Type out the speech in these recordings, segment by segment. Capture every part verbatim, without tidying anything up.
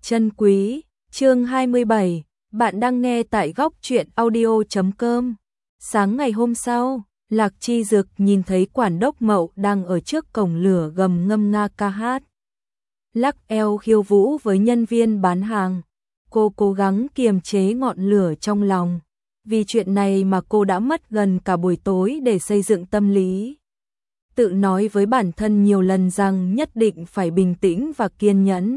Chân quý, chương hai mươi bảy, bạn đang nghe tại góc truyện audio chấm com. Sáng ngày hôm sau, Lạc Chi Dực nhìn thấy quản đốc Mậu đang ở trước cổng lửa gầm ngâm nga ca hát. Lắc eo khiêu vũ với nhân viên bán hàng. Cô cố gắng kiềm chế ngọn lửa trong lòng. Vì chuyện này mà cô đã mất gần cả buổi tối để xây dựng tâm lý. Tự nói với bản thân nhiều lần rằng nhất định phải bình tĩnh và kiên nhẫn.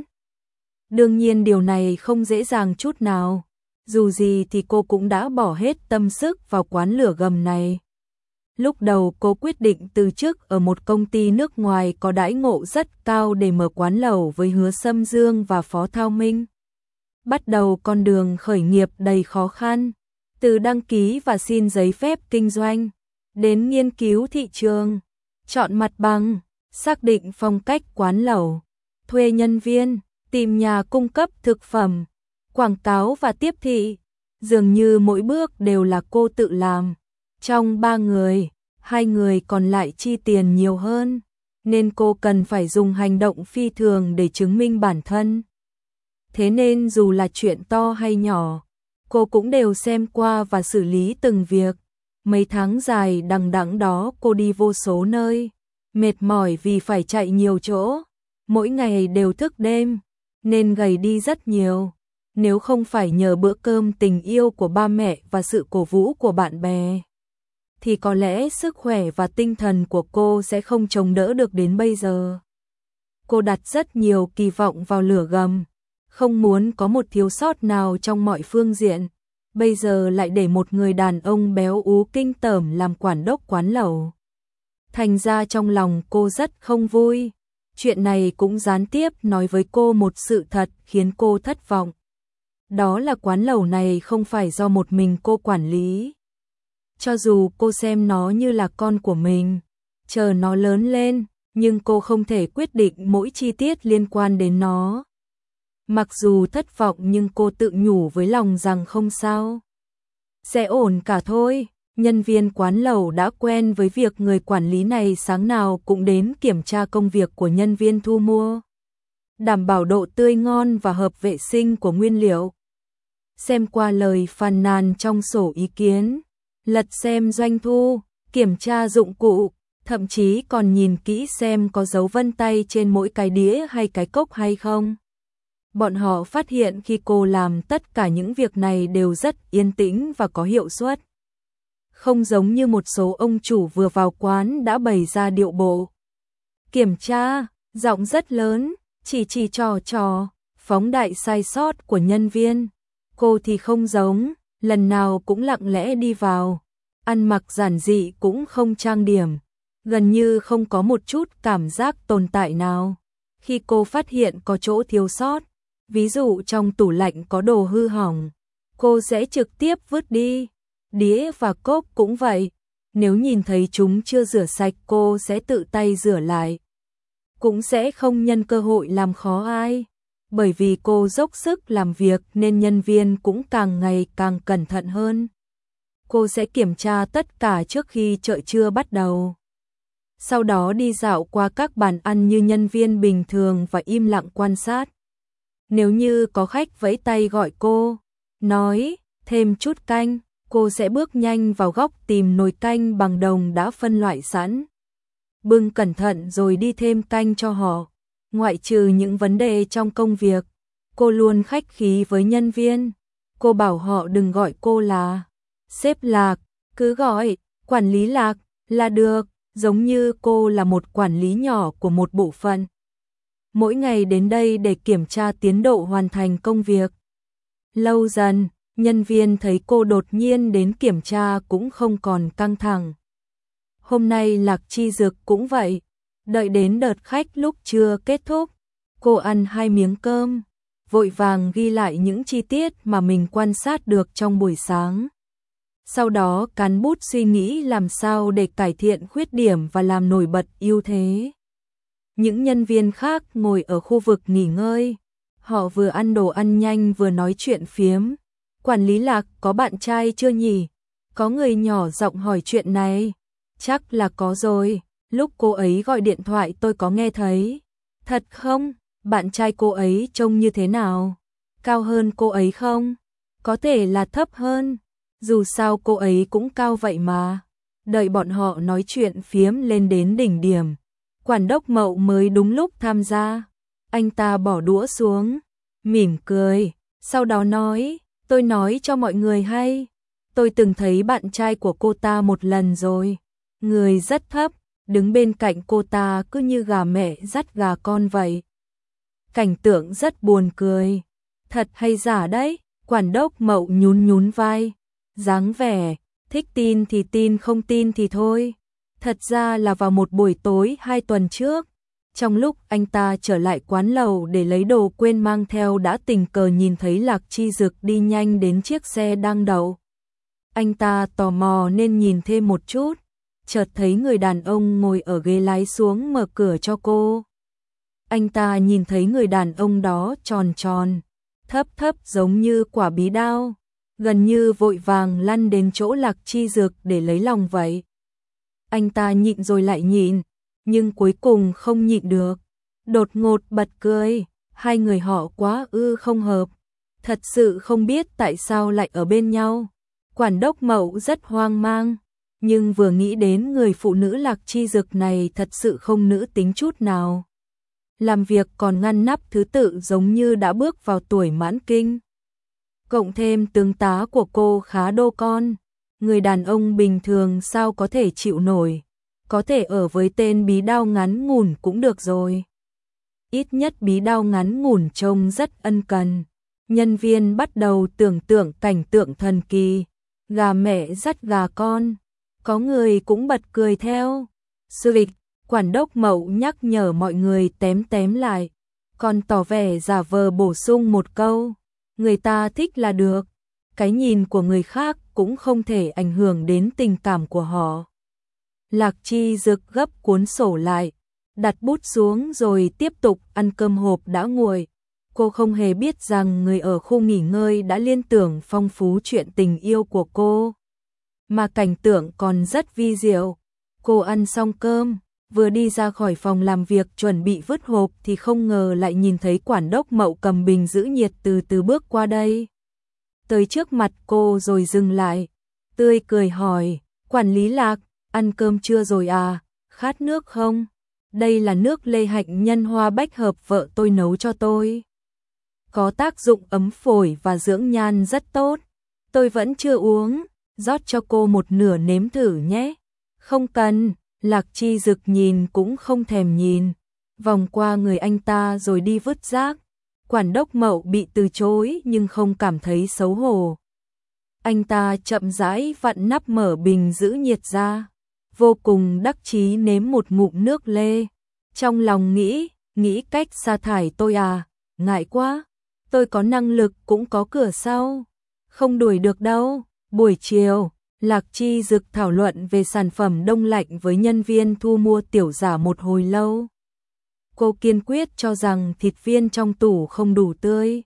Đương nhiên điều này không dễ dàng chút nào. Dù gì thì cô cũng đã bỏ hết tâm sức vào quán lửa gầm này. Lúc đầu cô quyết định từ chức ở một công ty nước ngoài có đãi ngộ rất cao để mở quán lẩu với Hứa Sâm Dương và Phó Thao Minh. Bắt đầu con đường khởi nghiệp đầy khó khăn, từ đăng ký và xin giấy phép kinh doanh, đến nghiên cứu thị trường, chọn mặt bằng, xác định phong cách quán lẩu, thuê nhân viên, tìm nhà cung cấp thực phẩm, quảng cáo và tiếp thị. Dường như mỗi bước đều là cô tự làm. Trong ba người, hai người còn lại chi tiền nhiều hơn, nên cô cần phải dùng hành động phi thường để chứng minh bản thân. Thế nên dù là chuyện to hay nhỏ, cô cũng đều xem qua và xử lý từng việc. Mấy tháng dài đằng đẵng đó cô đi vô số nơi, mệt mỏi vì phải chạy nhiều chỗ, mỗi ngày đều thức đêm, nên gầy đi rất nhiều. Nếu không phải nhờ bữa cơm tình yêu của ba mẹ và sự cổ vũ của bạn bè, thì có lẽ sức khỏe và tinh thần của cô sẽ không chống đỡ được đến bây giờ. Cô đặt rất nhiều kỳ vọng vào lửa gầm, không muốn có một thiếu sót nào trong mọi phương diện. Bây giờ lại để một người đàn ông béo ú kinh tởm làm quản đốc quán lẩu. Thành ra trong lòng cô rất không vui. Chuyện này cũng gián tiếp nói với cô một sự thật khiến cô thất vọng. Đó là quán lẩu này không phải do một mình cô quản lý. Cho dù cô xem nó như là con của mình, chờ nó lớn lên, nhưng cô không thể quyết định mỗi chi tiết liên quan đến nó. Mặc dù thất vọng nhưng cô tự nhủ với lòng rằng không sao, sẽ ổn cả thôi. Nhân viên quán lẩu đã quen với việc người quản lý này sáng nào cũng đến kiểm tra công việc của nhân viên thu mua, đảm bảo độ tươi ngon và hợp vệ sinh của nguyên liệu. Xem qua lời phàn nàn trong sổ ý kiến, lật xem doanh thu, kiểm tra dụng cụ, thậm chí còn nhìn kỹ xem có dấu vân tay trên mỗi cái đĩa hay cái cốc hay không. Bọn họ phát hiện khi cô làm tất cả những việc này đều rất yên tĩnh và có hiệu suất. Không giống như một số ông chủ vừa vào quán đã bày ra điệu bộ. Kiểm tra, giọng rất lớn, chỉ chỉ trò trò, phóng đại sai sót của nhân viên. Cô thì không giống, lần nào cũng lặng lẽ đi vào, ăn mặc giản dị cũng không trang điểm, gần như không có một chút cảm giác tồn tại nào. Khi cô phát hiện có chỗ thiếu sót, ví dụ trong tủ lạnh có đồ hư hỏng, cô sẽ trực tiếp vứt đi. Đĩa và cốc cũng vậy, nếu nhìn thấy chúng chưa rửa sạch cô sẽ tự tay rửa lại. Cũng sẽ không nhân cơ hội làm khó ai. Bởi vì cô dốc sức làm việc nên nhân viên cũng càng ngày càng cẩn thận hơn. Cô sẽ kiểm tra tất cả trước khi chợ trưa bắt đầu. Sau đó đi dạo qua các bàn ăn như nhân viên bình thường và im lặng quan sát. Nếu như có khách vẫy tay gọi cô, nói thêm chút canh, cô sẽ bước nhanh vào góc tìm nồi canh bằng đồng đã phân loại sẵn. Bưng cẩn thận rồi đi thêm canh cho họ. Ngoại trừ những vấn đề trong công việc, cô luôn khách khí với nhân viên. Cô bảo họ đừng gọi cô là sếp Lạc, cứ gọi quản lý Lạc là được, giống như cô là một quản lý nhỏ của một bộ phận. Mỗi ngày đến đây để kiểm tra tiến độ hoàn thành công việc. Lâu dần, nhân viên thấy cô đột nhiên đến kiểm tra cũng không còn căng thẳng. Hôm nay Lạc Chi Dực cũng vậy. Đợi đến đợt khách lúc trưa kết thúc, cô ăn hai miếng cơm, vội vàng ghi lại những chi tiết mà mình quan sát được trong buổi sáng. Sau đó cán bút suy nghĩ làm sao để cải thiện khuyết điểm và làm nổi bật ưu thế. Những nhân viên khác ngồi ở khu vực nghỉ ngơi, họ vừa ăn đồ ăn nhanh vừa nói chuyện phiếm. Quản lý Lạc có bạn trai chưa nhỉ? Có người nhỏ giọng hỏi chuyện này. Chắc là có rồi. Lúc cô ấy gọi điện thoại tôi có nghe thấy. Thật không? bạn trai cô ấy trông như thế nào? Cao hơn cô ấy không? Có thể là thấp hơn. Dù sao cô ấy cũng cao vậy mà. Đợi bọn họ nói chuyện phiếm lên đến đỉnh điểm. Quản đốc Mậu mới đúng lúc tham gia. Anh ta bỏ đũa xuống, mỉm cười, sau đó nói, tôi nói cho mọi người hay. Tôi từng thấy bạn trai của cô ta một lần rồi. Người rất thấp, đứng bên cạnh cô ta cứ như gà mẹ dắt gà con vậy. Cảnh tượng rất buồn cười. Thật hay giả đấy? Quản đốc Mậu nhún nhún vai. Dáng vẻ, thích tin thì tin, không tin thì thôi. Thật ra là vào một buổi tối hai tuần trước, trong lúc anh ta trở lại quán lầu để lấy đồ quên mang theo, đã tình cờ nhìn thấy Lạc Chi Dực đi nhanh đến chiếc xe đang đậu. Anh ta tò mò nên nhìn thêm một chút, chợt thấy người đàn ông ngồi ở ghế lái xuống mở cửa cho cô. Anh ta nhìn thấy người đàn ông đó tròn tròn, thấp thấp giống như quả bí đao, gần như vội vàng lăn đến chỗ Lạc Chi Dực để lấy lòng vậy. Anh ta nhịn rồi lại nhịn, nhưng cuối cùng không nhịn được, đột ngột bật cười, hai người họ quá ư không hợp, thật sự không biết tại sao lại ở bên nhau. Quản đốc Mậu rất hoang mang, nhưng vừa nghĩ đến người phụ nữ Lạc Chi Dực này thật sự không nữ tính chút nào. Làm việc còn ngăn nắp thứ tự giống như đã bước vào tuổi mãn kinh. Cộng thêm tướng tá của cô khá đô con, người đàn ông bình thường sao có thể chịu nổi, có thể ở với tên bí đao ngắn ngủn cũng được rồi. Ít nhất bí đao ngắn ngủn trông rất ân cần. Nhân viên bắt đầu tưởng tượng cảnh tượng thần kỳ, gà mẹ dắt gà con, có người cũng bật cười theo. Sư lịch, quản đốc Mậu nhắc nhở mọi người tém tém lại, còn tỏ vẻ giả vờ bổ sung một câu, người ta thích là được, cái nhìn của người khác cũng không thể ảnh hưởng đến tình cảm của họ. Lạc Chi Dực gấp cuốn sổ lại, đặt bút xuống rồi tiếp tục ăn cơm hộp đã nguội. Cô không hề biết rằng người ở khu nghỉ ngơi đã liên tưởng phong phú chuyện tình yêu của cô, mà cảnh tượng còn rất vi diệu. Cô ăn xong cơm, vừa đi ra khỏi phòng làm việc chuẩn bị vứt hộp thì không ngờ lại nhìn thấy quản đốc Mậu cầm bình giữ nhiệt từ từ bước qua đây. Tới trước mặt cô rồi dừng lại, tươi cười hỏi, quản lý Lạc, ăn cơm chưa rồi à, khát nước không? Đây là nước lê hạnh nhân hoa bách hợp vợ tôi nấu cho tôi. Có tác dụng ấm phổi và dưỡng nhan rất tốt. Tôi vẫn chưa uống, rót cho cô một nửa nếm thử nhé. Không cần, Lạc Chi Dực nhìn cũng không thèm nhìn, vòng qua người anh ta rồi đi vứt rác. Quản đốc Mậu bị từ chối nhưng không cảm thấy xấu hổ. Anh ta chậm rãi vặn nắp mở bình giữ nhiệt ra, vô cùng đắc chí nếm một ngụm nước lê. Trong lòng nghĩ, nghĩ cách sa thải tôi à, ngại quá, tôi có năng lực cũng có cửa sau, không đuổi được đâu. Buổi chiều, Lạc Chi Dực thảo luận về sản phẩm đông lạnh với nhân viên thu mua tiểu giả một hồi lâu. Cô kiên quyết cho rằng thịt viên trong tủ không đủ tươi,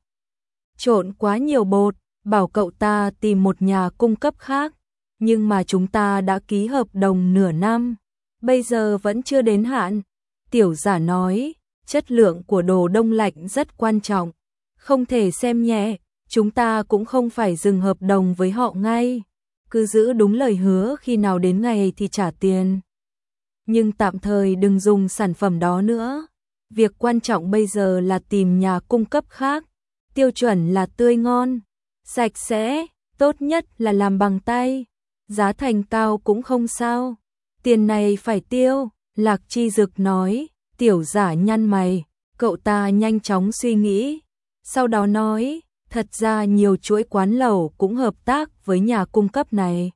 trộn quá nhiều bột, bảo cậu ta tìm một nhà cung cấp khác, nhưng mà chúng ta đã ký hợp đồng nửa năm, bây giờ vẫn chưa đến hạn. Tiểu giả nói, chất lượng của đồ đông lạnh rất quan trọng, không thể xem nhẹ, chúng ta cũng không phải dừng hợp đồng với họ ngay, cứ giữ đúng lời hứa, khi nào đến ngày thì trả tiền. Nhưng tạm thời đừng dùng sản phẩm đó nữa. Việc quan trọng bây giờ là tìm nhà cung cấp khác, tiêu chuẩn là tươi ngon, sạch sẽ, tốt nhất là làm bằng tay, giá thành cao cũng không sao, tiền này phải tiêu. Lạc Chi Dực nói. Tiểu giả nhăn mày, cậu ta nhanh chóng suy nghĩ, sau đó nói, thật ra nhiều chuỗi quán lẩu cũng hợp tác với nhà cung cấp này.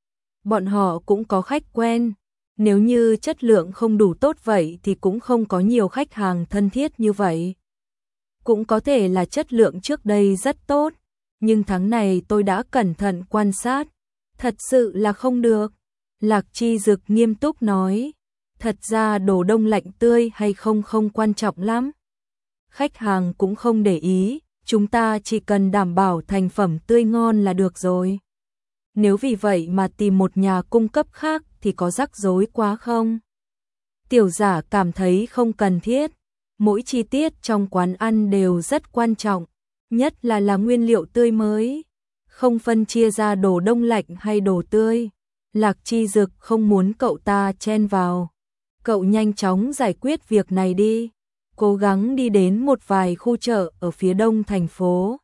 Bọn họ cũng có khách quen, nếu như chất lượng không đủ tốt vậy thì cũng không có nhiều khách hàng thân thiết như vậy. Cũng có thể là chất lượng trước đây rất tốt, nhưng tháng này tôi đã cẩn thận quan sát, thật sự là không được. Lạc Chi Dực nghiêm túc nói. Thật ra đồ đông lạnh tươi hay không không quan trọng lắm. Khách hàng cũng không để ý, chúng ta chỉ cần đảm bảo thành phẩm tươi ngon là được rồi. Nếu vì vậy mà tìm một nhà cung cấp khác thì có rắc rối quá không? Tiểu giả cảm thấy không cần thiết. mỗi chi tiết trong quán ăn đều rất quan trọng, nhất là là nguyên liệu tươi mới, không phân chia ra đồ đông lạnh hay đồ tươi. Lạc Chi Dực không muốn cậu ta chen vào. Cậu nhanh chóng giải quyết việc này đi, cố gắng đi đến một vài khu chợ ở phía đông thành phố.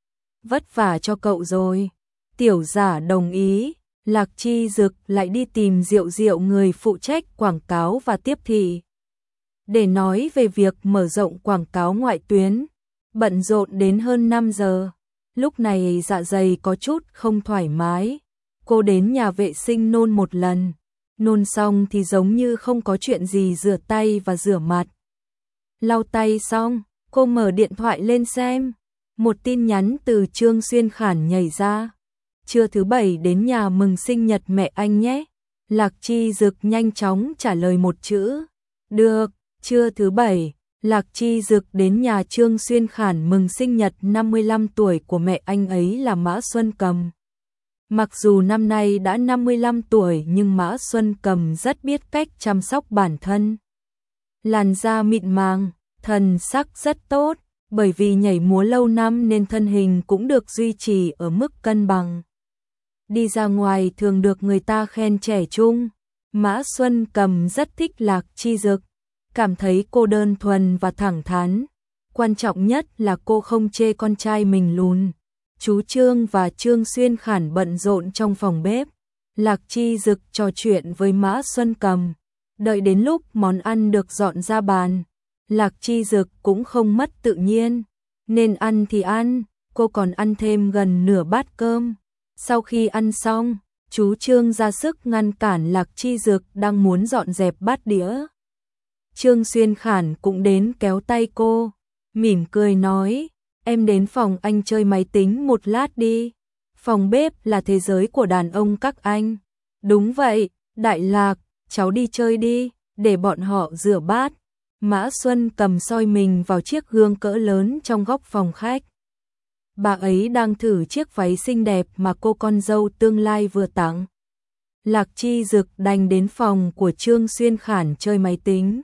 Vất vả cho cậu rồi. Tiểu Giả đồng ý, Lạc Chi Dực lại đi tìm Diệu Diệu, người phụ trách quảng cáo và tiếp thị, để nói về việc mở rộng quảng cáo ngoại tuyến. Bận rộn đến hơn năm giờ, lúc này dạ dày có chút không thoải mái. Cô đến nhà vệ sinh nôn một lần, nôn xong thì giống như không có chuyện gì, rửa tay và rửa mặt. Lau tay xong, cô mở điện thoại lên xem, một tin nhắn từ Trương Xuyên Khản nhảy ra. Trưa thứ bảy đến nhà mừng sinh nhật mẹ anh nhé. Lạc Chi Dực nhanh chóng trả lời một chữ, được. Trưa thứ bảy, Lạc Chi Dực đến nhà Trương Xuyên Khản mừng sinh nhật năm mươi lăm tuổi của mẹ anh ấy là Mã Xuân Cầm. Mặc dù năm nay đã năm mươi lăm tuổi nhưng Mã Xuân Cầm rất biết cách chăm sóc bản thân. Làn da mịn màng, thần sắc rất tốt, bởi vì nhảy múa lâu năm nên thân hình cũng được duy trì ở mức cân bằng. Đi ra ngoài thường được người ta khen trẻ trung. Mã Xuân Cầm rất thích Lạc Chi Dực, cảm thấy cô đơn thuần và thẳng thắn. Quan trọng nhất là cô không chê con trai mình lùn. Chú Trương và Trương Xuyên Khản bận rộn trong phòng bếp. Lạc Chi Dực trò chuyện với Mã Xuân Cầm. Đợi đến lúc món ăn được dọn ra bàn, Lạc Chi Dực cũng không mất tự nhiên. Nên ăn thì ăn, cô còn ăn thêm gần nửa bát cơm. Sau khi ăn xong, chú Trương ra sức ngăn cản Lạc Chi Dực đang muốn dọn dẹp bát đĩa. Trương Xuyên Khản cũng đến kéo tay cô, mỉm cười nói, em đến phòng anh chơi máy tính một lát đi. Phòng bếp là thế giới của đàn ông các anh. Đúng vậy, Đại Lạc, cháu đi chơi đi, để bọn họ rửa bát. Mã Xuân Cầm soi mình vào chiếc gương cỡ lớn trong góc phòng khách. Bà ấy đang thử chiếc váy xinh đẹp mà cô con dâu tương lai vừa tặng. Lạc Chi Dực đành đến phòng của Trương Xuyên Khản chơi máy tính.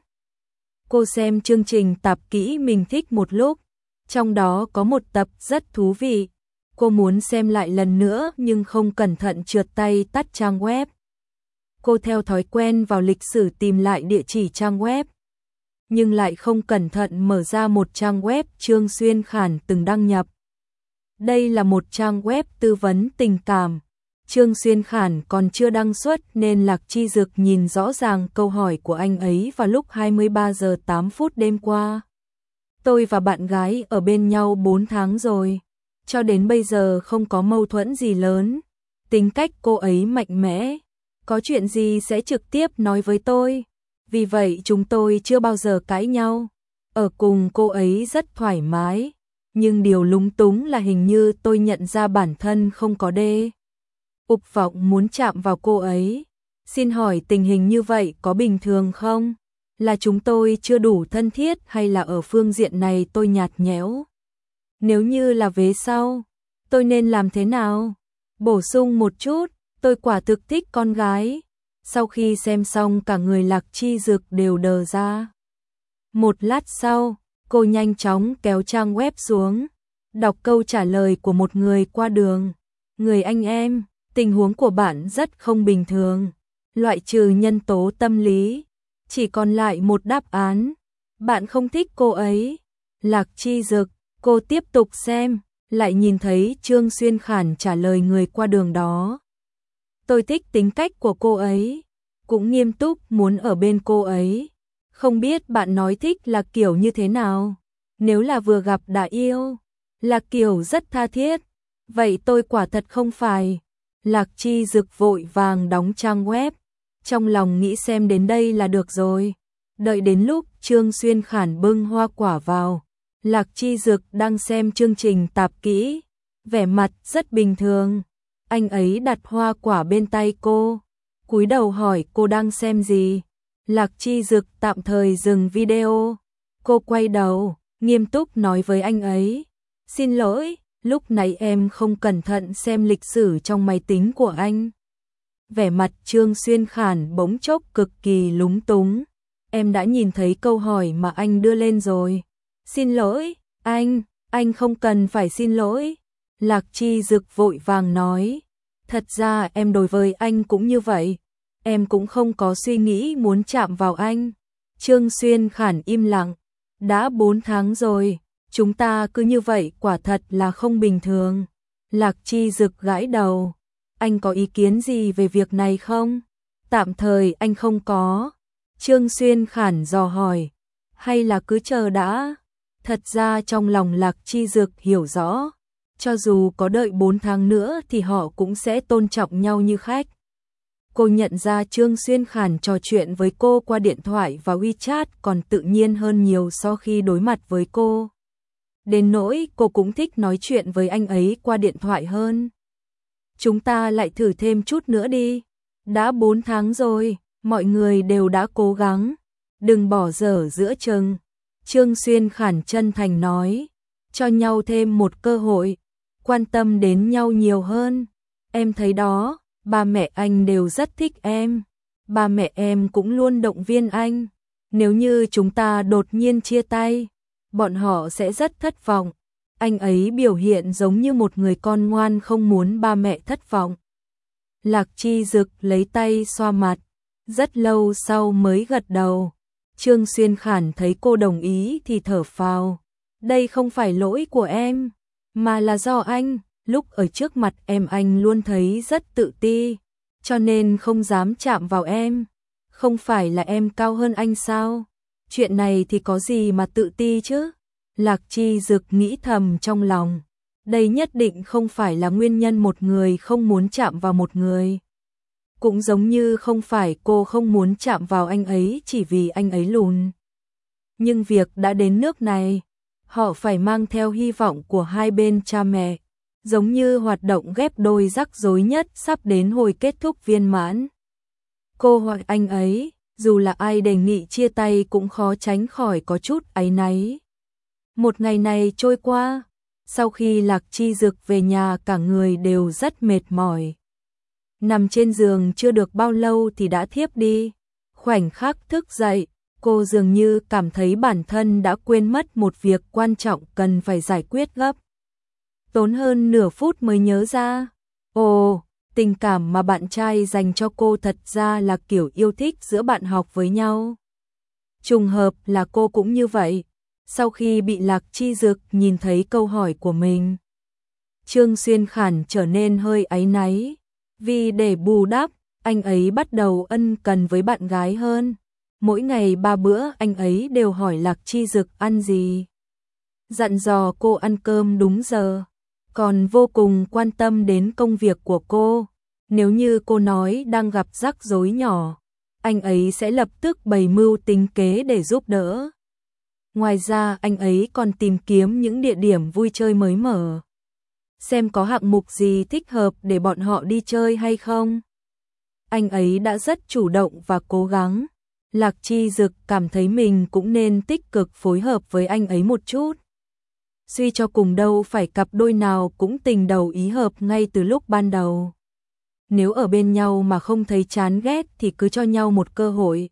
Cô xem chương trình tạp kỹ mình thích một lúc, trong đó có một tập rất thú vị. Cô muốn xem lại lần nữa nhưng không cẩn thận trượt tay tắt trang web. Cô theo thói quen vào lịch sử tìm lại địa chỉ trang web, nhưng lại không cẩn thận mở ra một trang web Trương Xuyên Khản từng đăng nhập. Đây là một trang web tư vấn tình cảm. Trương Xuyên Khản còn chưa đăng xuất nên Lạc Chi Dực nhìn rõ ràng câu hỏi của anh ấy vào lúc hai mươi ba giờ tám phút đêm qua. Tôi và bạn gái ở bên nhau bốn tháng rồi, cho đến bây giờ không có mâu thuẫn gì lớn. Tính cách cô ấy mạnh mẽ, có chuyện gì sẽ trực tiếp nói với tôi. Vì vậy chúng tôi chưa bao giờ cãi nhau. Ở cùng cô ấy rất thoải mái, nhưng điều lúng túng là hình như tôi nhận ra bản thân không có đê. Ục vọng muốn chạm vào cô ấy. Xin hỏi tình hình như vậy có bình thường không? Là chúng tôi chưa đủ thân thiết hay là ở phương diện này tôi nhạt nhẽo? Nếu như là vế sau, tôi nên làm thế nào? Bổ sung một chút, tôi quả thực thích con gái. Sau khi xem xong cả người Lạc Chi Dực đều đờ ra. Một lát sau, cô nhanh chóng kéo trang web xuống, đọc câu trả lời của một người qua đường. Người anh em, tình huống của bạn rất không bình thường, loại trừ nhân tố tâm lý, chỉ còn lại một đáp án, bạn không thích cô ấy. Lạc Chi Dực, cô tiếp tục xem, lại nhìn thấy Trương Xuyên Khản trả lời người qua đường đó. Tôi thích tính cách của cô ấy, cũng nghiêm túc muốn ở bên cô ấy. Không biết bạn nói thích là kiểu như thế nào? Nếu là vừa gặp đã yêu, là kiểu rất tha thiết, vậy tôi quả thật không phải. Lạc Chi Dực vội vàng đóng trang web, trong lòng nghĩ xem đến đây là được rồi. Đợi đến lúc Trương Xuyên Khản bưng hoa quả vào, Lạc Chi Dực đang xem chương trình tạp kỹ, vẻ mặt rất bình thường. Anh ấy đặt hoa quả bên tay cô, cúi đầu hỏi cô đang xem gì. Lạc Chi Dực tạm thời dừng video. Cô quay đầu, nghiêm túc nói với anh ấy, xin lỗi, lúc nãy em không cẩn thận xem lịch sử trong máy tính của anh. Vẻ mặt Trương Xuyên Khản bỗng chốc cực kỳ lúng túng. em đã nhìn thấy câu hỏi mà anh đưa lên rồi. Xin lỗi, anh, anh không cần phải xin lỗi. Lạc Chi Dực vội vàng nói. Thật ra em đối với anh cũng như vậy. Em cũng không có suy nghĩ muốn chạm vào anh. Trương Xuyên Khản im lặng. Đã bốn tháng rồi, chúng ta cứ như vậy quả thật là không bình thường. Lạc Chi Dực gãi đầu. Anh có ý kiến gì về việc này không? Tạm thời anh không có. Trương Xuyên Khản dò hỏi. Hay là cứ chờ đã? Thật ra trong lòng Lạc Chi Dực hiểu rõ. Cho dù có đợi bốn tháng nữa thì họ cũng sẽ tôn trọng nhau như khách. Cô nhận ra Trương Xuyên Khản trò chuyện với cô qua điện thoại và WeChat còn tự nhiên hơn nhiều so khi đối mặt với cô. Đến nỗi cô cũng thích nói chuyện với anh ấy qua điện thoại hơn. Chúng ta lại thử thêm chút nữa đi. Đã bốn tháng rồi, mọi người đều đã cố gắng. Đừng bỏ dở giữa chừng. Trương Xuyên Khản chân thành nói. Cho nhau thêm một cơ hội. Quan tâm đến nhau nhiều hơn. Em thấy đó, ba mẹ anh đều rất thích em. Ba mẹ em cũng luôn động viên anh. Nếu như chúng ta đột nhiên chia tay, bọn họ sẽ rất thất vọng. Anh ấy biểu hiện giống như một người con ngoan không muốn ba mẹ thất vọng. Lạc Chi Dực lấy tay xoa mặt, rất lâu sau mới gật đầu. Trương Xuyên Khản thấy cô đồng ý thì thở phào. Đây không phải lỗi của em, mà là do anh, lúc ở trước mặt em anh luôn thấy rất tự ti, cho nên không dám chạm vào em. Không phải là em cao hơn anh sao? Chuyện này thì có gì mà tự ti chứ? Lạc Chi Dực nghĩ thầm trong lòng. Đây nhất định không phải là nguyên nhân một người không muốn chạm vào một người. Cũng giống như không phải cô không muốn chạm vào anh ấy chỉ vì anh ấy lùn. Nhưng việc đã đến nước này, họ phải mang theo hy vọng của hai bên cha mẹ. Giống như hoạt động ghép đôi rắc rối nhất sắp đến hồi kết thúc viên mãn. Cô hoặc anh ấy, dù là ai đề nghị chia tay cũng khó tránh khỏi có chút áy náy. Một ngày này trôi qua, sau khi Lạc Chi Dực về nhà cả người đều rất mệt mỏi. Nằm trên giường chưa được bao lâu thì đã thiếp đi. Khoảnh khắc thức dậy, cô dường như cảm thấy bản thân đã quên mất một việc quan trọng cần phải giải quyết gấp. Tốn hơn nửa phút mới nhớ ra. Ồ, tình cảm mà bạn trai dành cho cô thật ra là kiểu yêu thích giữa bạn học với nhau. Trùng hợp là cô cũng như vậy. Sau khi bị Lạc Chi Dực nhìn thấy câu hỏi của mình, Trương Xuyên Khản trở nên hơi áy náy. Vì để bù đắp, anh ấy bắt đầu ân cần với bạn gái hơn. Mỗi ngày ba bữa anh ấy đều hỏi Lạc Chi Dực ăn gì. Dặn dò cô ăn cơm đúng giờ. Còn vô cùng quan tâm đến công việc của cô. Nếu như cô nói đang gặp rắc rối nhỏ, anh ấy sẽ lập tức bày mưu tính kế để giúp đỡ. Ngoài ra anh ấy còn tìm kiếm những địa điểm vui chơi mới mở. Xem có hạng mục gì thích hợp để bọn họ đi chơi hay không. Anh ấy đã rất chủ động và cố gắng. Lạc Chi Dực cảm thấy mình cũng nên tích cực phối hợp với anh ấy một chút. Suy cho cùng đâu phải cặp đôi nào cũng tình đầu ý hợp ngay từ lúc ban đầu. Nếu ở bên nhau mà không thấy chán ghét thì cứ cho nhau một cơ hội.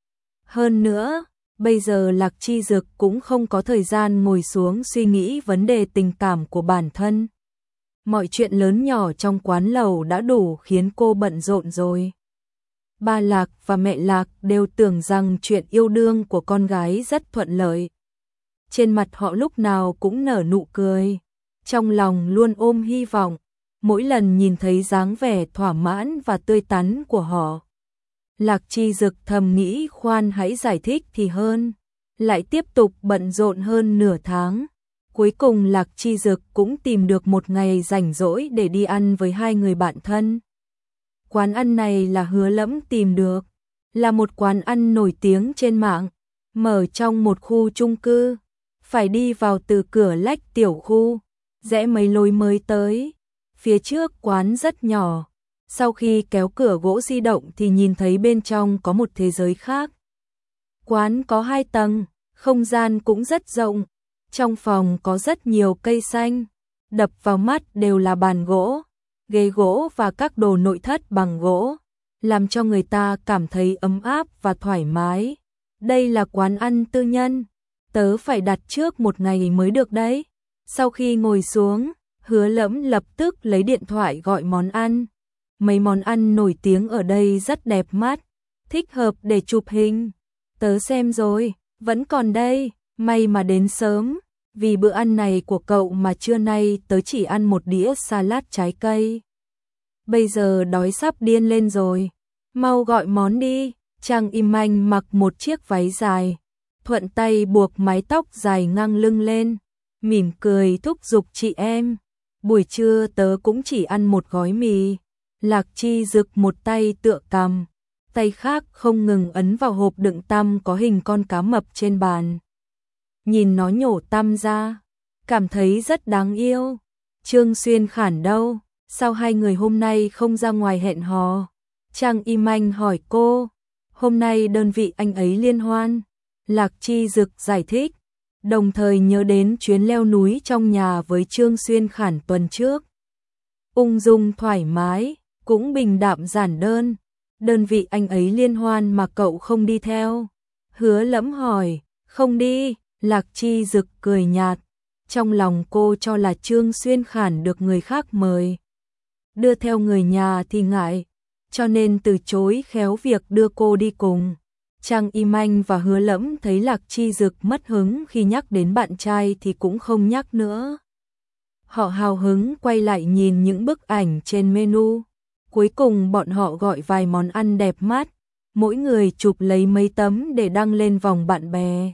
Hơn nữa, bây giờ Lạc Chi Dực cũng không có thời gian ngồi xuống suy nghĩ vấn đề tình cảm của bản thân. Mọi chuyện lớn nhỏ trong quán lẩu đã đủ khiến cô bận rộn rồi. Ba Lạc và mẹ Lạc đều tưởng rằng chuyện yêu đương của con gái rất thuận lợi. Trên mặt họ lúc nào cũng nở nụ cười, trong lòng luôn ôm hy vọng, mỗi lần nhìn thấy dáng vẻ thỏa mãn và tươi tắn của họ. Lạc Chi Dực thầm nghĩ khoan hãy giải thích thì hơn, lại tiếp tục bận rộn hơn nửa tháng. Cuối cùng Lạc Chi Dực cũng tìm được một ngày rảnh rỗi để đi ăn với hai người bạn thân. Quán ăn này là Hứa Lẫm tìm được, là một quán ăn nổi tiếng trên mạng, mở trong một khu chung cư, phải đi vào từ cửa lách tiểu khu, rẽ mấy lối mới tới. Phía trước quán rất nhỏ, sau khi kéo cửa gỗ di động thì nhìn thấy bên trong có một thế giới khác. Quán có hai tầng, không gian cũng rất rộng, trong phòng có rất nhiều cây xanh, đập vào mắt đều là bàn gỗ, ghế gỗ và các đồ nội thất bằng gỗ, làm cho người ta cảm thấy ấm áp và thoải mái. đây là quán ăn tư nhân, tớ phải đặt trước một ngày mới được đấy. Sau khi ngồi xuống, Hứa Lẫm lập tức lấy điện thoại gọi món ăn. Mấy món ăn nổi tiếng ở đây rất đẹp mắt, thích hợp để chụp hình. Tớ xem rồi, vẫn còn đây, may mà đến sớm, vì bữa ăn này của cậu mà trưa nay tớ chỉ ăn một đĩa salad trái cây. Bây giờ đói sắp điên lên rồi, mau gọi món đi. Trang Im Anh mặc một chiếc váy dài, thuận tay buộc mái tóc dài ngang lưng lên, mỉm cười thúc giục chị em. Buổi trưa tớ cũng chỉ ăn một gói mì. Lạc Chi Dực một tay tựa cằm, tay khác không ngừng ấn vào hộp đựng tăm có hình con cá mập trên bàn. Nhìn nó nhổ tăm ra, cảm thấy rất đáng yêu. Trương Xuyên Khản đâu? Sao hai người hôm nay không ra ngoài hẹn hò? Trang Im Anh hỏi cô. Hôm nay đơn vị anh ấy liên hoan. Lạc Chi Dực giải thích, đồng thời nhớ đến chuyến leo núi trong nhà với Trương Xuyên Khản tuần trước. Ung dung thoải mái, cũng bình đạm giản đơn. Đơn vị anh ấy liên hoan mà cậu không đi theo? Hứa Lẫm hỏi. Không đi. Lạc Chi Dực cười nhạt. Trong lòng cô cho là Trương Xuyên Khản được người khác mời đưa theo người nhà thì ngại, cho nên từ chối khéo việc đưa cô đi cùng. Trang Im Anh và Hứa Lẫm thấy Lạc Chi Dực mất hứng khi nhắc đến bạn trai thì cũng không nhắc nữa. Họ hào hứng quay lại nhìn những bức ảnh trên menu. Cuối cùng bọn họ gọi vài món ăn đẹp mắt, mỗi người chụp lấy mấy tấm để đăng lên vòng bạn bè.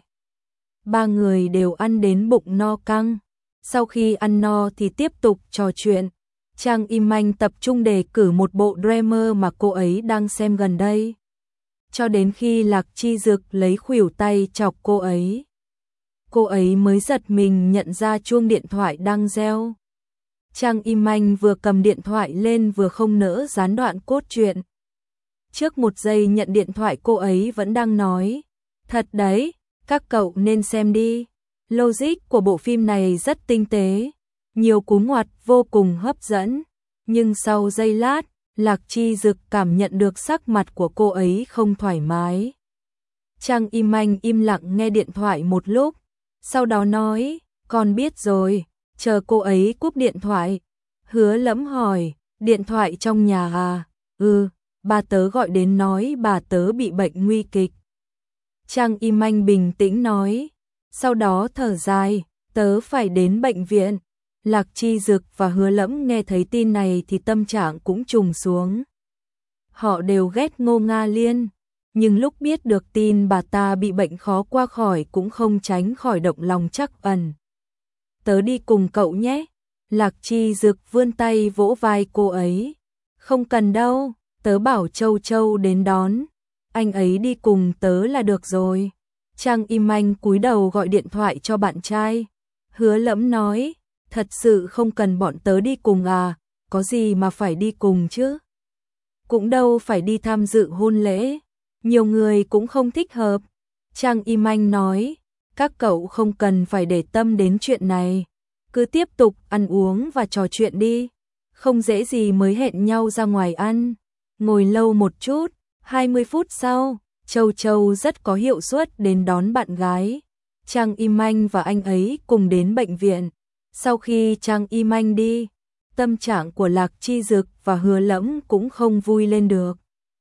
Ba người đều ăn đến bụng no căng. Sau khi ăn no thì tiếp tục trò chuyện. Trang Im Anh tập trung đề cử một bộ drama mà cô ấy đang xem gần đây, cho đến khi Lạc Chi Dực lấy khuỷu tay chọc cô ấy. Cô ấy mới giật mình nhận ra chuông điện thoại đang reo. Trang Im Anh vừa cầm điện thoại lên vừa không nỡ gián đoạn cốt truyện. Trước một giây nhận điện thoại cô ấy vẫn đang nói, thật đấy, các cậu nên xem đi. Logic của bộ phim này rất tinh tế, nhiều cú ngoặt vô cùng hấp dẫn. Nhưng sau giây lát, Lạc Chi Dực cảm nhận được sắc mặt của cô ấy không thoải mái. Trang Im Anh im lặng nghe điện thoại một lúc, sau đó nói, con biết rồi. Chờ cô ấy cúp điện thoại, Hứa Lẫm hỏi, điện thoại trong nhà à? Ừ, bà tớ gọi đến nói bà tớ bị bệnh nguy kịch. Trang Im Anh bình tĩnh nói, sau đó thở dài, tớ phải đến bệnh viện. Lạc Chi Dực và Hứa Lẫm nghe thấy tin này thì tâm trạng cũng trùng xuống. Họ đều ghét Ngô Nga Liên, nhưng lúc biết được tin bà ta bị bệnh khó qua khỏi cũng không tránh khỏi động lòng trắc ẩn. Tớ đi cùng cậu nhé. Lạc Chi Dực vươn tay vỗ vai cô ấy. Không cần đâu, tớ bảo Châu Châu đến đón. Anh ấy đi cùng tớ là được rồi. Trang Im Anh cúi đầu gọi điện thoại cho bạn trai. Hứa Lẫm nói, thật sự không cần bọn tớ đi cùng à, có gì mà phải đi cùng chứ. Cũng đâu phải đi tham dự hôn lễ, nhiều người cũng không thích hợp. Trang Im Anh nói, các cậu không cần phải để tâm đến chuyện này, cứ tiếp tục ăn uống và trò chuyện đi, không dễ gì mới hẹn nhau ra ngoài ăn. Ngồi lâu một chút, hai mươi phút sau, Châu Châu rất có hiệu suất đến đón bạn gái. Trang Im Anh và anh ấy cùng đến bệnh viện. Sau khi Trang Im Anh đi, tâm trạng của Lạc Chi Dực và Hứa Lẫm cũng không vui lên được.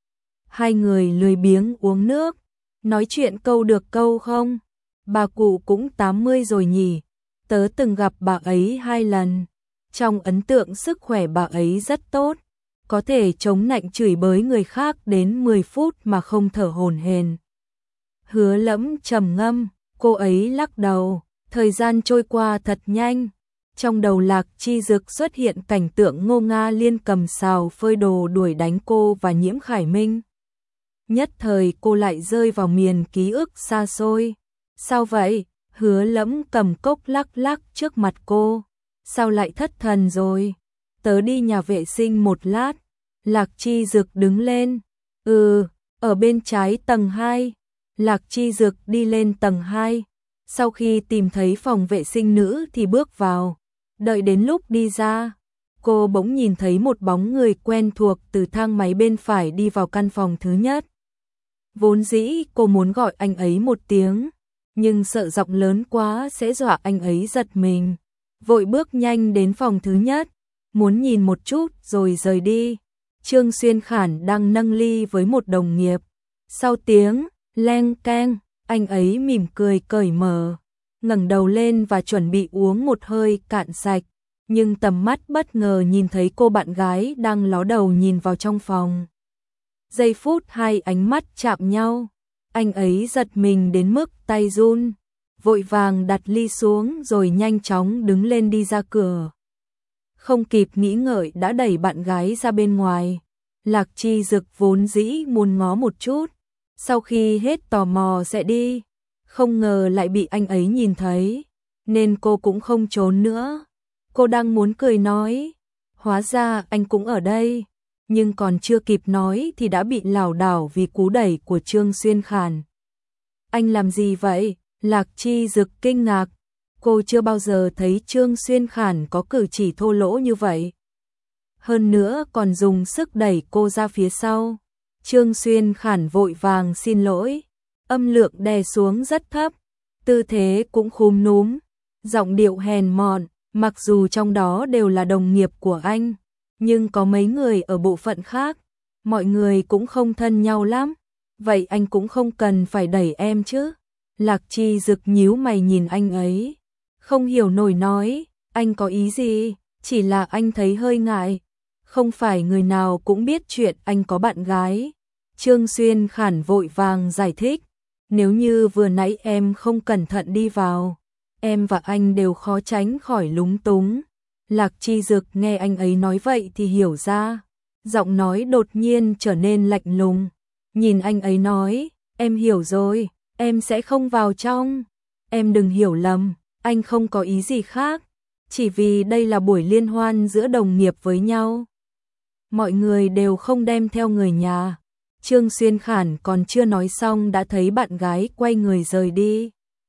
Hai người lười biếng uống nước, nói chuyện câu được câu không. Bà cụ cũng tám mươi rồi nhỉ, tớ từng gặp bà ấy hai lần. Trong ấn tượng sức khỏe bà ấy rất tốt, có thể chống nạnh chửi bới người khác đến mười phút mà không thở hổn hển. Hứa Lẫm trầm ngâm, cô ấy lắc đầu, thời gian trôi qua thật nhanh. Trong đầu Lạc Chi Dực xuất hiện cảnh tượng Ngô Nga Liên cầm sào phơi đồ đuổi đánh cô và Nhiễm Khải Minh. Nhất thời cô lại rơi vào miền ký ức xa xôi. Sao vậy? Hứa Lẫm cầm cốc lắc lắc trước mặt cô. Sao lại thất thần rồi? Tớ đi nhà vệ sinh một lát. Lạc Chi Dực đứng lên. Ừ, ở bên trái tầng hai. Lạc Chi Dực đi lên tầng hai. Sau khi tìm thấy phòng vệ sinh nữ thì bước vào. Đợi đến lúc đi ra, cô bỗng nhìn thấy một bóng người quen thuộc từ thang máy bên phải đi vào căn phòng thứ nhất. Vốn dĩ cô muốn gọi anh ấy một tiếng, nhưng sợ giọng lớn quá sẽ dọa anh ấy giật mình. Vội bước nhanh đến phòng thứ nhất, muốn nhìn một chút rồi rời đi. Trương Xuyên Khản đang nâng ly với một đồng nghiệp. Sau tiếng leng keng, anh ấy mỉm cười cởi mở, ngẩng đầu lên và chuẩn bị uống một hơi cạn sạch, nhưng tầm mắt bất ngờ nhìn thấy cô bạn gái đang ló đầu nhìn vào trong phòng. Giây phút hai ánh mắt chạm nhau, anh ấy giật mình đến mức tay run, vội vàng đặt ly xuống rồi nhanh chóng đứng lên đi ra cửa. Không kịp nghĩ ngợi đã đẩy bạn gái ra bên ngoài. Lạc Chi Dực vốn dĩ muốn ngó một chút, sau khi hết tò mò sẽ đi, không ngờ lại bị anh ấy nhìn thấy, nên cô cũng không trốn nữa. Cô đang muốn cười nói, hóa ra anh cũng ở đây, nhưng còn chưa kịp nói thì đã bị lảo đảo vì cú đẩy của Trương Xuyên Khản. Anh làm gì vậy? Lạc Chi Dực kinh ngạc, cô chưa bao giờ thấy Trương Xuyên Khản có cử chỉ thô lỗ như vậy. Hơn nữa còn dùng sức đẩy cô ra phía sau. Trương Xuyên Khản vội vàng xin lỗi, âm lượng đè xuống rất thấp, tư thế cũng khúm núm, giọng điệu hèn mọn, mặc dù trong đó đều là đồng nghiệp của anh, nhưng có mấy người ở bộ phận khác, mọi người cũng không thân nhau lắm, vậy anh cũng không cần phải đẩy em chứ. Lạc Chi Dực nhíu mày nhìn anh ấy, không hiểu nổi nói, anh có ý gì, chỉ là anh thấy hơi ngại, không phải người nào cũng biết chuyện anh có bạn gái. Trương Xuyên Khản vội vàng giải thích, nếu như vừa nãy em không cẩn thận đi vào, em và anh đều khó tránh khỏi lúng túng. Lạc Chi Dực nghe anh ấy nói vậy thì hiểu ra, giọng nói đột nhiên trở nên lạnh lùng, nhìn anh ấy nói, em hiểu rồi, em sẽ không vào trong, em đừng hiểu lầm, anh không có ý gì khác, chỉ vì đây là buổi liên hoan giữa đồng nghiệp với nhau. Mọi người đều không đem theo người nhà. Trương Xuyên Khản còn chưa nói xong đã thấy bạn gái quay người rời đi.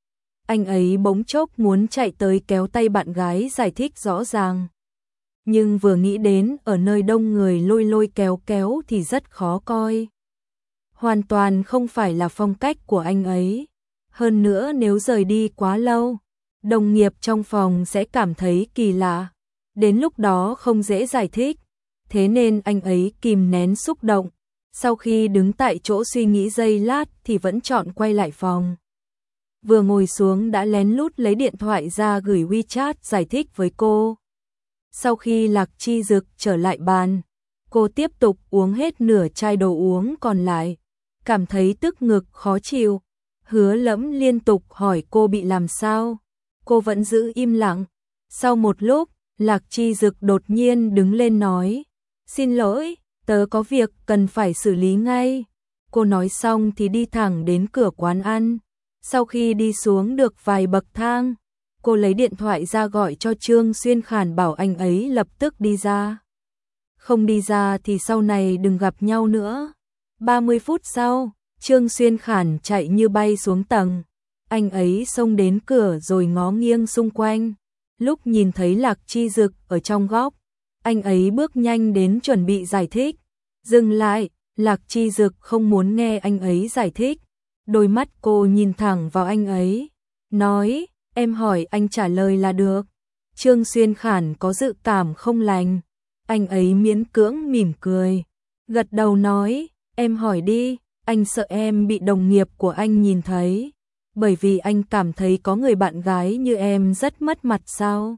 Anh ấy bỗng chốc muốn chạy tới kéo tay bạn gái giải thích rõ ràng. Nhưng vừa nghĩ đến ở nơi đông người lôi lôi kéo kéo thì rất khó coi. Hoàn toàn không phải là phong cách của anh ấy. Hơn nữa nếu rời đi quá lâu, đồng nghiệp trong phòng sẽ cảm thấy kỳ lạ. Đến lúc đó không dễ giải thích. Thế nên anh ấy kìm nén xúc động. Sau khi đứng tại chỗ suy nghĩ giây lát thì vẫn chọn quay lại phòng. Vừa ngồi xuống đã lén lút lấy điện thoại ra gửi WeChat giải thích với cô. Sau khi Lạc Chi Dực trở lại bàn, cô tiếp tục uống hết nửa chai đồ uống còn lại. Cảm thấy tức ngực khó chịu. Hứa Lẫm liên tục hỏi cô bị làm sao. Cô vẫn giữ im lặng. Sau một lúc, Lạc Chi Dực đột nhiên đứng lên nói, xin lỗi, tớ có việc cần phải xử lý ngay. Cô nói xong thì đi thẳng đến cửa quán ăn. Sau khi đi xuống được vài bậc thang, cô lấy điện thoại ra gọi cho Trương Xuyên Khản bảo anh ấy lập tức đi ra. Không đi ra thì sau này đừng gặp nhau nữa. ba mươi phút sau, Trương Xuyên Khản chạy như bay xuống tầng. Anh ấy xông đến cửa rồi ngó nghiêng xung quanh. Lúc nhìn thấy Lạc Chi Dực ở trong góc, anh ấy bước nhanh đến chuẩn bị giải thích. Dừng lại, Lạc Chi Dực không muốn nghe anh ấy giải thích. Đôi mắt cô nhìn thẳng vào anh ấy, nói, em hỏi anh trả lời là được. Trương Xuyên Khản có dự cảm không lành. Anh ấy miễn cưỡng mỉm cười, gật đầu nói, em hỏi đi, anh sợ em bị đồng nghiệp của anh nhìn thấy. Bởi vì anh cảm thấy có người bạn gái như em rất mất mặt sao?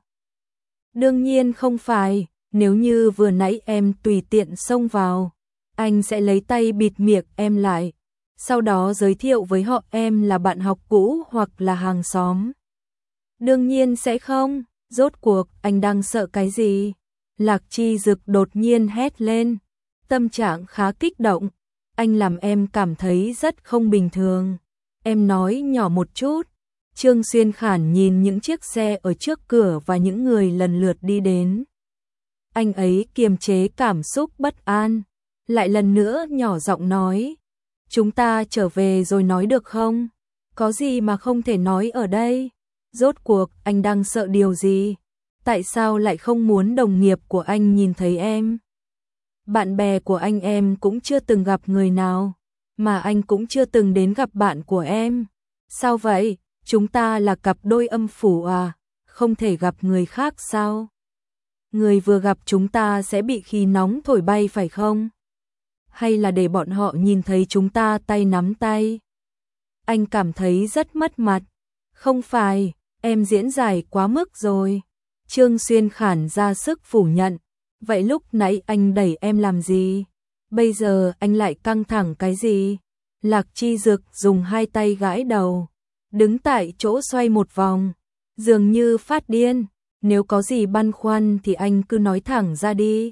Đương nhiên không phải, nếu như vừa nãy em tùy tiện xông vào, anh sẽ lấy tay bịt miệng em lại, sau đó giới thiệu với họ em là bạn học cũ hoặc là hàng xóm. Đương nhiên sẽ không, rốt cuộc anh đang sợ cái gì? Lạc Chi Dực đột nhiên hét lên, tâm trạng khá kích động, anh làm em cảm thấy rất không bình thường. Em nói nhỏ một chút. Trương Xuyên Khản nhìn những chiếc xe ở trước cửa và những người lần lượt đi đến. Anh ấy kiềm chế cảm xúc bất an, lại lần nữa nhỏ giọng nói, chúng ta trở về rồi nói được không? Có gì mà không thể nói ở đây? Rốt cuộc anh đang sợ điều gì? Tại sao lại không muốn đồng nghiệp của anh nhìn thấy em? Bạn bè của anh em cũng chưa từng gặp người nào. mà anh cũng chưa từng đến gặp bạn của em. Sao vậy? Chúng ta là cặp đôi âm phủ à? Không thể gặp người khác sao? Người vừa gặp chúng ta sẽ bị khí nóng thổi bay phải không? Hay là để bọn họ nhìn thấy chúng ta tay nắm tay? Anh cảm thấy rất mất mặt. Không phải, em diễn giải quá mức rồi. Trương Xuyên Khản ra sức phủ nhận. Vậy lúc nãy anh đẩy em làm gì? Bây giờ anh lại căng thẳng cái gì? Lạc Chi Dực dùng hai tay gãi đầu, đứng tại chỗ xoay một vòng, dường như phát điên. Nếu có gì băn khoăn thì anh cứ nói thẳng ra đi.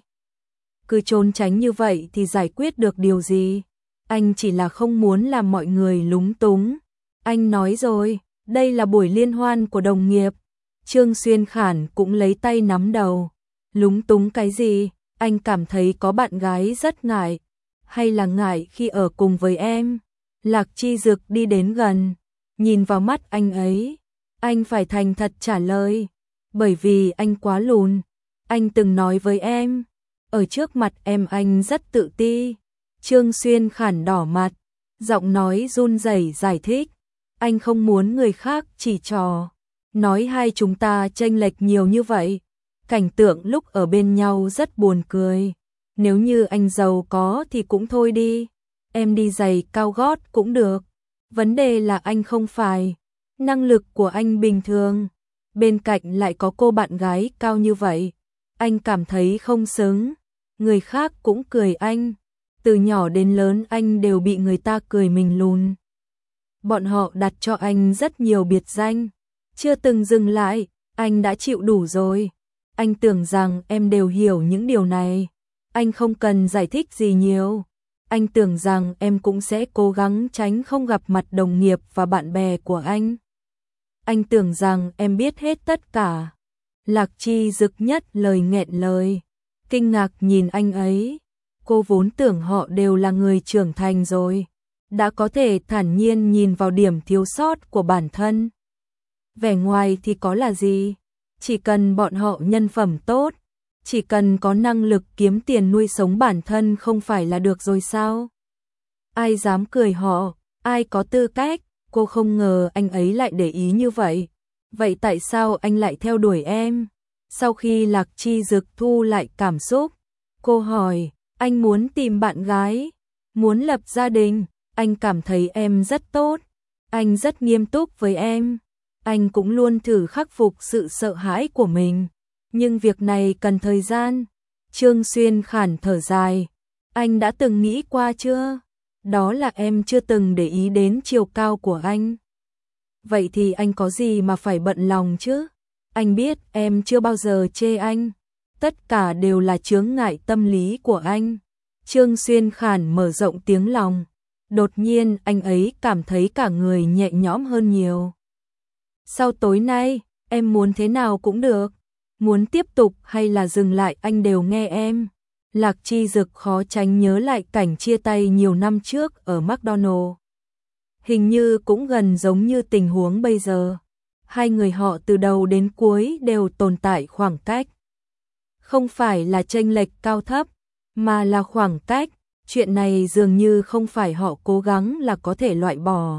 Cứ trốn tránh như vậy thì giải quyết được điều gì? Anh chỉ là không muốn làm mọi người lúng túng. Anh nói rồi, đây là buổi liên hoan của đồng nghiệp. Trương Xuyên Khản cũng lấy tay nắm đầu. Lúng túng cái gì? Anh cảm thấy có bạn gái rất ngại. Hay là ngại khi ở cùng với em? Lạc Chi Dực đi đến gần, nhìn vào mắt anh ấy. Anh phải thành thật trả lời. Bởi vì anh quá lùn. Anh từng nói với em, ở trước mặt em anh rất tự ti. Trương Xuyên Khản đỏ mặt, giọng nói run rẩy giải thích. Anh không muốn người khác chỉ trò. Nói hai chúng ta chênh lệch nhiều như vậy. Cảnh tượng lúc ở bên nhau rất buồn cười. Nếu như anh giàu có thì cũng thôi đi. Em đi giày cao gót cũng được. Vấn đề là anh không phải. Năng lực của anh bình thường. Bên cạnh lại có cô bạn gái cao như vậy. Anh cảm thấy không xứng. Người khác cũng cười anh. Từ nhỏ đến lớn anh đều bị người ta cười mình lùn. Bọn họ đặt cho anh rất nhiều biệt danh. Chưa từng dừng lại, anh đã chịu đủ rồi. Anh tưởng rằng em đều hiểu những điều này. Anh không cần giải thích gì nhiều. Anh tưởng rằng em cũng sẽ cố gắng tránh không gặp mặt đồng nghiệp và bạn bè của anh. Anh tưởng rằng em biết hết tất cả. Lạc Chi Dực nhất lời nghẹn lời, kinh ngạc nhìn anh ấy. Cô vốn tưởng họ đều là người trưởng thành rồi, đã có thể thản nhiên nhìn vào điểm thiếu sót của bản thân. Vẻ ngoài thì có là gì? Chỉ cần bọn họ nhân phẩm tốt, chỉ cần có năng lực kiếm tiền nuôi sống bản thân không phải là được rồi sao? Ai dám cười họ, ai có tư cách? Cô không ngờ anh ấy lại để ý như vậy. Vậy tại sao anh lại theo đuổi em? Sau khi Lạc Chi Dực thu lại cảm xúc, cô hỏi, anh muốn tìm bạn gái, muốn lập gia đình, anh cảm thấy em rất tốt, anh rất nghiêm túc với em, anh cũng luôn thử khắc phục sự sợ hãi của mình, nhưng việc này cần thời gian. Trương Xuyên Khản thở dài, anh đã từng nghĩ qua chưa? Đó là em chưa từng để ý đến chiều cao của anh. Vậy thì anh có gì mà phải bận lòng chứ? Anh biết em chưa bao giờ chê anh. Tất cả đều là chướng ngại tâm lý của anh. Trương Xuyên Khản mở rộng tiếng lòng. Đột nhiên anh ấy cảm thấy cả người nhẹ nhõm hơn nhiều. Sau tối nay, em muốn thế nào cũng được. Muốn tiếp tục hay là dừng lại anh đều nghe em. Lạc Chi Dực khó tránh nhớ lại cảnh chia tay nhiều năm trước ở McDonald's. Hình như cũng gần giống như tình huống bây giờ. Hai người họ từ đầu đến cuối đều tồn tại khoảng cách. Không phải là chênh lệch cao thấp, mà là khoảng cách. Chuyện này dường như không phải họ cố gắng là có thể loại bỏ.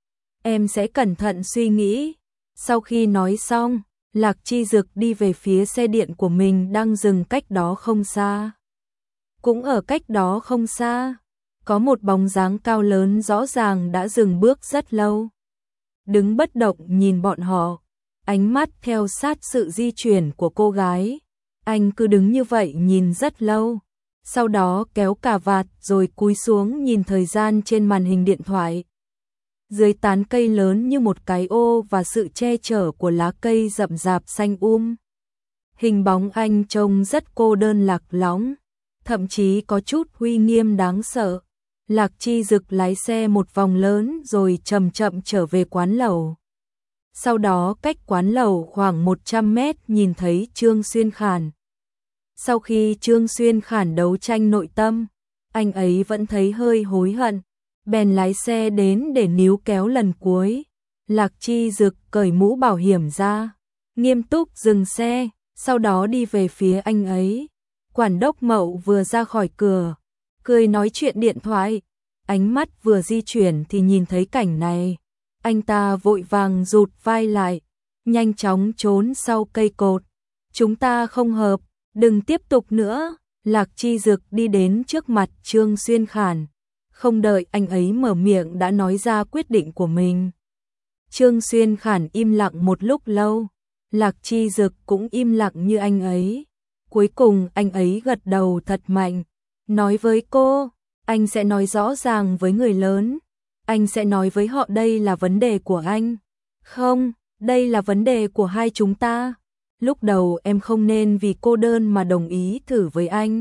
Em sẽ cẩn thận suy nghĩ. Sau khi nói xong, Lạc Chi Dực đi về phía xe điện của mình đang dừng cách đó không xa. Cũng ở cách đó không xa, có một bóng dáng cao lớn rõ ràng đã dừng bước rất lâu. Đứng bất động nhìn bọn họ, ánh mắt theo sát sự di chuyển của cô gái. Anh cứ đứng như vậy nhìn rất lâu, sau đó kéo cà vạt rồi cúi xuống nhìn thời gian trên màn hình điện thoại. Dưới tán cây lớn như một cái ô và sự che chở của lá cây rậm rạp xanh um, hình bóng anh trông rất cô đơn lạc lõng, thậm chí có chút uy nghiêm đáng sợ. Lạc Chi Dực lái xe một vòng lớn rồi chậm chậm trở về quán lẩu. Sau đó cách quán lẩu khoảng một trăm mét nhìn thấy Trương Xuyên Khản. Sau khi Trương Xuyên Khản đấu tranh nội tâm, anh ấy vẫn thấy hơi hối hận, bèn lái xe đến để níu kéo lần cuối. Lạc Chi Dực cởi mũ bảo hiểm ra, nghiêm túc dừng xe, sau đó đi về phía anh ấy. Quản đốc Mậu vừa ra khỏi cửa, cười nói chuyện điện thoại. ánh mắt vừa di chuyển thì nhìn thấy cảnh này. Anh ta vội vàng rụt vai lại, nhanh chóng trốn sau cây cột. Chúng ta không hợp, đừng tiếp tục nữa. Lạc Chi Dực đi đến trước mặt Trương Xuyên Khản, không đợi anh ấy mở miệng đã nói ra quyết định của mình. Trương Xuyên Khản im lặng một lúc lâu, Lạc Chi Dực cũng im lặng như anh ấy. Cuối cùng anh ấy gật đầu thật mạnh, nói với cô, anh sẽ nói rõ ràng với người lớn, anh sẽ nói với họ đây là vấn đề của anh. Không, đây là vấn đề của hai chúng ta. Lúc đầu em không nên vì cô đơn mà đồng ý thử với anh.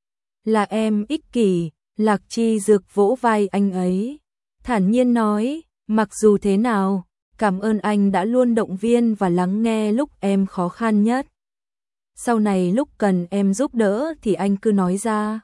Là em ích kỷ. Lạc Chi Dực vỗ vai anh ấy, thản nhiên nói, mặc dù thế nào, cảm ơn anh đã luôn động viên và lắng nghe lúc em khó khăn nhất. Sau này lúc cần em giúp đỡ thì anh cứ nói ra.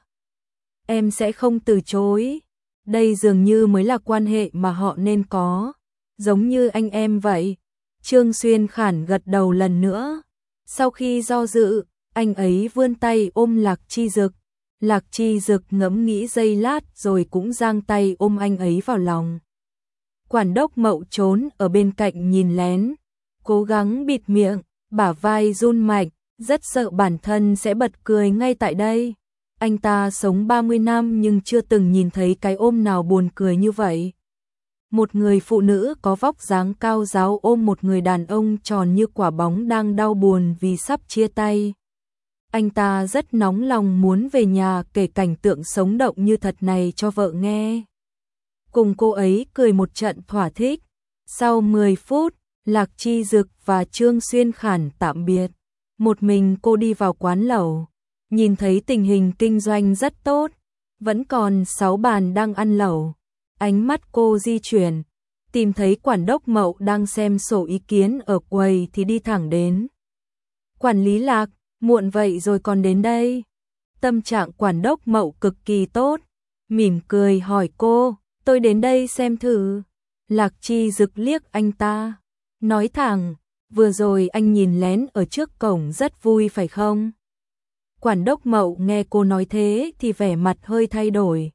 Em sẽ không từ chối. Đây dường như mới là quan hệ mà họ nên có, giống như anh em vậy. Trương Xuyên Khản gật đầu lần nữa. Sau khi do dự, anh ấy vươn tay ôm Lạc Chi Dực. Lạc Chi Dực ngẫm nghĩ giây lát rồi cũng giang tay ôm anh ấy vào lòng. Quản đốc Mậu trốn ở bên cạnh nhìn lén, cố gắng bịt miệng, bả vai run mạnh, rất sợ bản thân sẽ bật cười ngay tại đây. Anh ta sống ba mươi năm nhưng chưa từng nhìn thấy cái ôm nào buồn cười như vậy. Một người phụ nữ có vóc dáng cao ráo ôm một người đàn ông tròn như quả bóng đang đau buồn vì sắp chia tay. Anh ta rất nóng lòng muốn về nhà kể cảnh tượng sống động như thật này cho vợ nghe. Cùng cô ấy cười một trận thỏa thích. Sau mười phút, Lạc Chi Dực và Trương Xuyên Khản tạm biệt. Một mình cô đi vào quán lẩu, nhìn thấy tình hình kinh doanh rất tốt, vẫn còn sáu bàn đang ăn lẩu. Ánh mắt cô di chuyển, tìm thấy quản đốc Mậu đang xem sổ ý kiến ở quầy thì đi thẳng đến. Quản lý Lạc, muộn vậy rồi còn đến đây. Tâm trạng quản đốc Mậu cực kỳ tốt, mỉm cười hỏi cô, tôi đến đây xem thử. Lạc Chi Dực liếc anh ta, nói thẳng, vừa rồi anh nhìn lén ở trước cổng rất vui phải không? Quản đốc Mậu nghe cô nói thế thì vẻ mặt hơi thay đổi.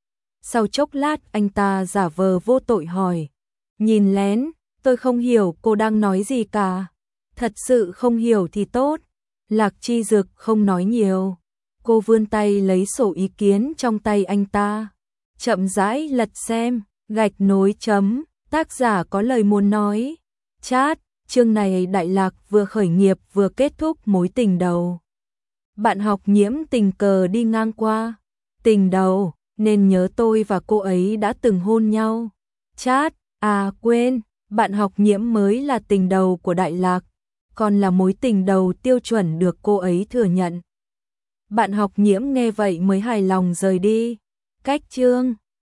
Sau chốc lát anh ta giả vờ vô tội hỏi, nhìn lén, tôi không hiểu cô đang nói gì cả. Thật sự không hiểu thì tốt. Lạc Chi Dực không nói nhiều. Cô vươn tay lấy sổ ý kiến trong tay anh ta, chậm rãi lật xem, gạch nối chấm, tác giả có lời muốn nói. Chat, chương này Đại Lạc vừa khởi nghiệp vừa kết thúc mối tình đầu. Bạn học Nhiễm tình cờ đi ngang qua. Tình đầu, nên nhớ tôi và cô ấy đã từng hôn nhau. Chat, à quên, bạn học Nhiễm mới là tình đầu của Đại Lạc, còn là mối tình đầu tiêu chuẩn được cô ấy thừa nhận. Bạn học Nhiễm nghe vậy mới hài lòng rời đi. Cách chương